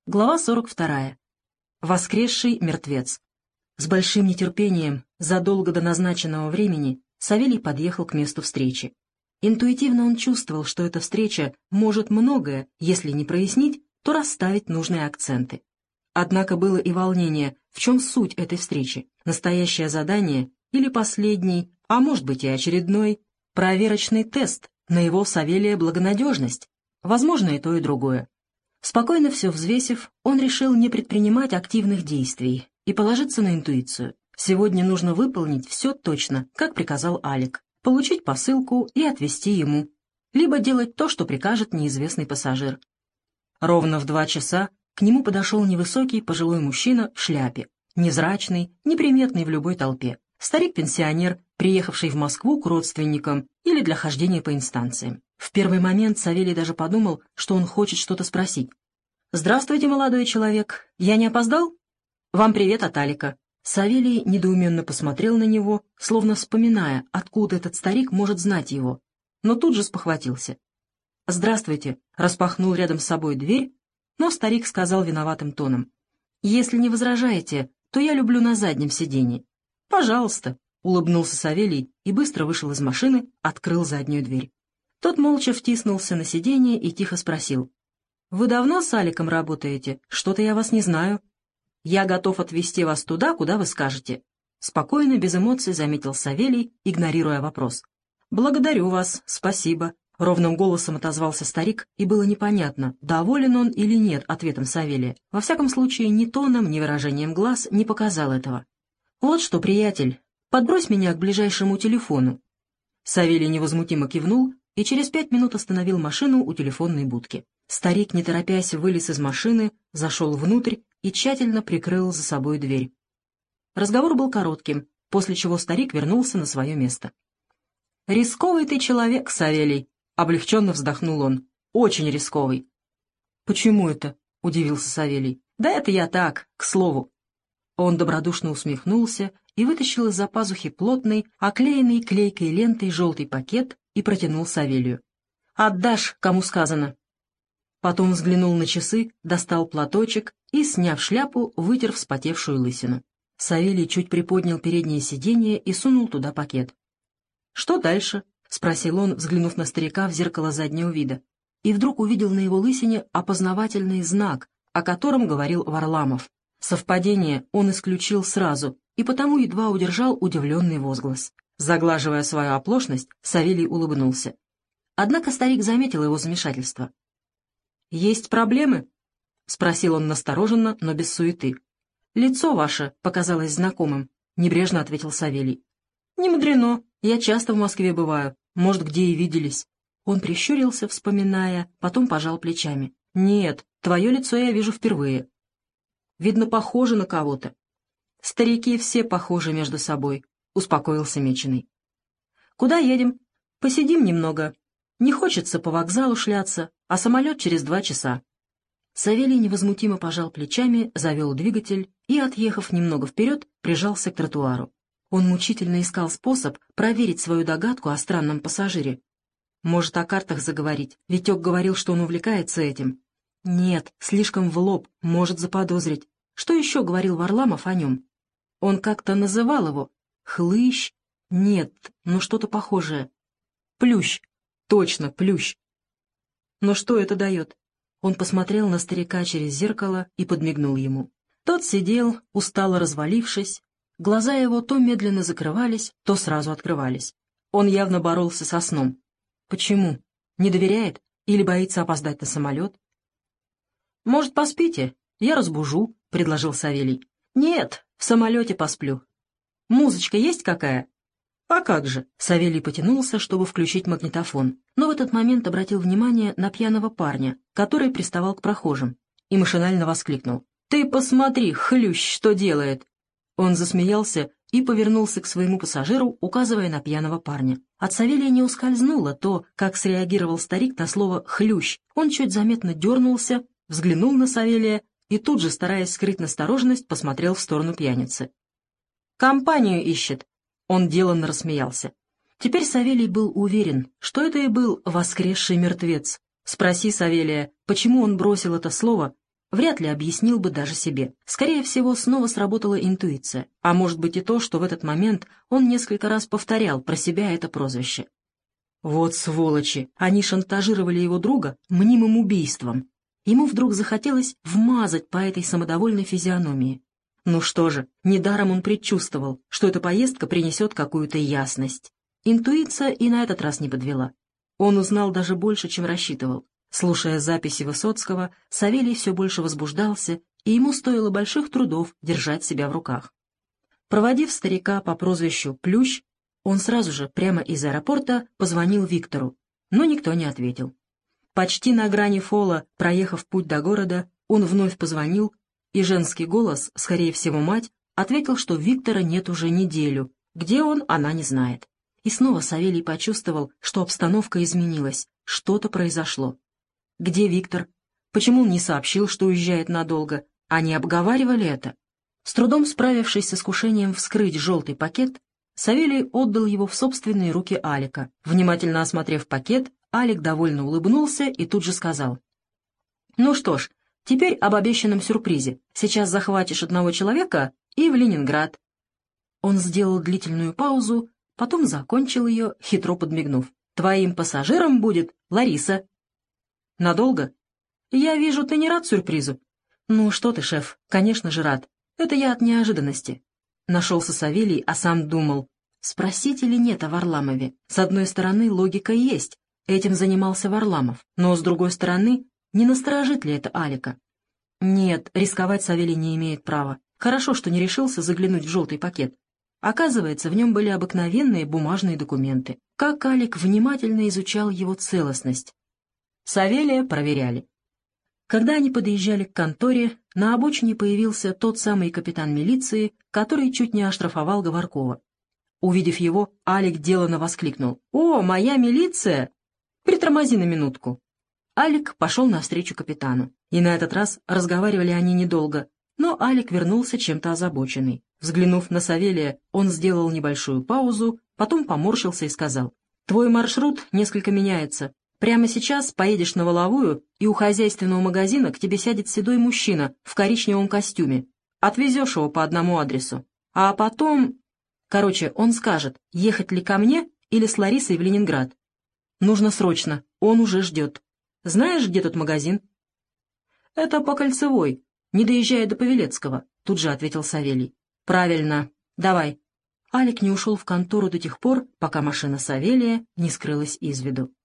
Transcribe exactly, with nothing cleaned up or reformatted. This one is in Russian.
Глава сорок вторая. Воскресший мертвец. С большим нетерпением, задолго до назначенного времени, Савелий подъехал к месту встречи. Интуитивно он чувствовал, что эта встреча может многое, если не прояснить, то расставить нужные акценты. Однако было и волнение, в чем суть этой встречи, настоящее задание или последний, а может быть и очередной, проверочный тест на его Савелия благонадежность, возможно и то и другое. Спокойно все взвесив, он решил не предпринимать активных действий и положиться на интуицию. Сегодня нужно выполнить все точно, как приказал Алик, получить посылку и отвезти ему, либо делать то, что прикажет неизвестный пассажир. Ровно в два часа к нему подошел невысокий пожилой мужчина в шляпе, невзрачный, неприметный в любой толпе, старик-пенсионер, приехавший в Москву к родственникам или для хождения по инстанциям. В первый момент Савелий даже подумал, что он хочет что-то спросить. «Здравствуйте, молодой человек. Я не опоздал? Вам привет от Алика». Савелий недоуменно посмотрел на него, словно вспоминая, откуда этот старик может знать его, но тут же спохватился. «Здравствуйте», — распахнул рядом с собой дверь, но старик сказал виноватым тоном. «Если не возражаете, то я люблю на заднем сиденье». «Пожалуйста», — улыбнулся Савелий и быстро вышел из машины, открыл заднюю дверь. Тот молча втиснулся на сиденье и тихо спросил. «Вы давно с Аликом работаете? Что-то я вас не знаю». «Я готов отвезти вас туда, куда вы скажете», — спокойно, без эмоций заметил Савелий, игнорируя вопрос. «Благодарю вас, спасибо», — ровным голосом отозвался старик, и было непонятно, доволен он или нет ответом Савелия. Во всяком случае, ни тоном, ни выражением глаз не показал этого. «Вот что, приятель, подбрось меня к ближайшему телефону». Савелий невозмутимо кивнул и через пять минут остановил машину у телефонной будки. Старик, не торопясь, вылез из машины, зашел внутрь и тщательно прикрыл за собой дверь. Разговор был коротким, после чего старик вернулся на свое место. «Рисковый ты человек, Савелий», — облегченно вздохнул он. «Очень рисковый». «Почему это?» — удивился Савелий. «Да это я так, к слову». Он добродушно усмехнулся и вытащил из-за пазухи плотный, оклеенный клейкой лентой желтый пакет и протянул Савелию. «Отдашь, кому сказано». Потом взглянул на часы, достал платочек и, сняв шляпу, вытер вспотевшую лысину. Савелий чуть приподнял переднее сиденье и сунул туда пакет. «Что дальше?» — спросил он, взглянув на старика в зеркало заднего вида. И вдруг увидел на его лысине опознавательный знак, о котором говорил Варламов. Совпадение он исключил сразу, и потому едва удержал удивленный возглас. Заглаживая свою оплошность, Савелий улыбнулся. Однако старик заметил его замешательство. «Есть проблемы?» — спросил он настороженно, но без суеты. «Лицо ваше показалось знакомым», — небрежно ответил Савелий. «Не мудрено, я часто в Москве бываю, может, где и виделись». Он прищурился, вспоминая, потом пожал плечами. «Нет, твое лицо я вижу впервые. Видно, похоже на кого-то». «Старики все похожи между собой», — успокоился Меченый. «Куда едем? Посидим немного. Не хочется по вокзалу шляться, а самолет через два часа». Савелий невозмутимо пожал плечами, завел двигатель и, отъехав немного вперед, прижался к тротуару. Он мучительно искал способ проверить свою догадку о странном пассажире. Может, о картах заговорить, Витек говорил, что он увлекается этим. Нет, слишком в лоб, может заподозрить. Что еще говорил Варламов о нем? Он как-то называл его. Хлыщ? Нет, но что-то похожее. Плющ. Точно, плющ. Но что это дает? Он посмотрел на старика через зеркало и подмигнул ему. Тот сидел, устало развалившись. Глаза его то медленно закрывались, то сразу открывались. Он явно боролся со сном. Почему? Не доверяет? Или боится опоздать на самолет? «Может, поспите? Я разбужу», — предложил Савелий. «Нет, в самолете посплю». «Музычка есть какая?» «А как же?» — Савелий потянулся, чтобы включить магнитофон, но в этот момент обратил внимание на пьяного парня, который приставал к прохожим, и машинально воскликнул. «Ты посмотри, хлющ, что делает!» Он засмеялся и повернулся к своему пассажиру, указывая на пьяного парня. От Савелия не ускользнуло то, как среагировал старик на слово «хлющ». Он чуть заметно дернулся, взглянул на Савелия и тут же, стараясь скрыть настороженность, посмотрел в сторону пьяницы. «Компанию ищет!» Он деланно рассмеялся. Теперь Савелий был уверен, что это и был воскресший мертвец. Спроси Савелия, почему он бросил это слово, вряд ли объяснил бы даже себе. Скорее всего, снова сработала интуиция, а может быть и то, что в этот момент он несколько раз повторял про себя это прозвище. Вот сволочи! Они шантажировали его друга мнимым убийством. Ему вдруг захотелось вмазать по этой самодовольной физиономии. Ну что же, недаром он предчувствовал, что эта поездка принесет какую-то ясность. Интуиция и на этот раз не подвела. Он узнал даже больше, чем рассчитывал. Слушая записи Высоцкого, Савелий все больше возбуждался, и ему стоило больших трудов держать себя в руках. Проводив старика по прозвищу Плющ, он сразу же, прямо из аэропорта, позвонил Виктору, но никто не ответил. Почти на грани фола, проехав путь до города, он вновь позвонил, и женский голос, скорее всего мать, ответил, что Виктора нет уже неделю. Где он, она не знает. И снова Савелий почувствовал, что обстановка изменилась, что-то произошло. Где Виктор? Почему он не сообщил, что уезжает надолго? Они обговаривали это? С трудом справившись с искушением вскрыть желтый пакет, Савелий отдал его в собственные руки Алика. Внимательно осмотрев пакет, Алик довольно улыбнулся и тут же сказал: «Ну что ж, теперь об обещанном сюрпризе. Сейчас захватишь одного человека и в Ленинград». Он сделал длительную паузу, потом закончил ее, хитро подмигнув. «Твоим пассажиром будет Лариса». «Надолго?» «Я вижу, ты не рад сюрпризу». «Ну что ты, шеф, конечно же рад. Это я от неожиданности». Нашелся Савелий, а сам думал, спросить или нет о Варламове. С одной стороны, логика есть. Этим занимался Варламов. Но с другой стороны, не насторожит ли это Алика? Нет, рисковать Савелий не имеет права. Хорошо, что не решился заглянуть в желтый пакет. Оказывается, в нем были обыкновенные бумажные документы. Как Алик внимательно изучал его целостность. Савелия проверяли. Когда они подъезжали к конторе, на обочине появился тот самый капитан милиции, который чуть не оштрафовал Говоркова. Увидев его, Алик деланно воскликнул: «О, моя милиция! Притормози на минутку». Алик пошел навстречу капитану, и на этот раз разговаривали они недолго, но Алик вернулся чем-то озабоченный. Взглянув на Савелия, он сделал небольшую паузу, потом поморщился и сказал: «Твой маршрут несколько меняется. Прямо сейчас поедешь на Воловую, и у хозяйственного магазина к тебе сядет седой мужчина в коричневом костюме. Отвезешь его по одному адресу. А потом... Короче, он скажет, ехать ли ко мне или с Ларисой в Ленинград. Нужно срочно, он уже ждет. Знаешь, где тот магазин?» «Это по Кольцевой, не доезжая до Павелецкого», — тут же ответил Савелий. «Правильно. Давай». Алик не ушел в контору до тех пор, пока машина Савелия не скрылась из виду.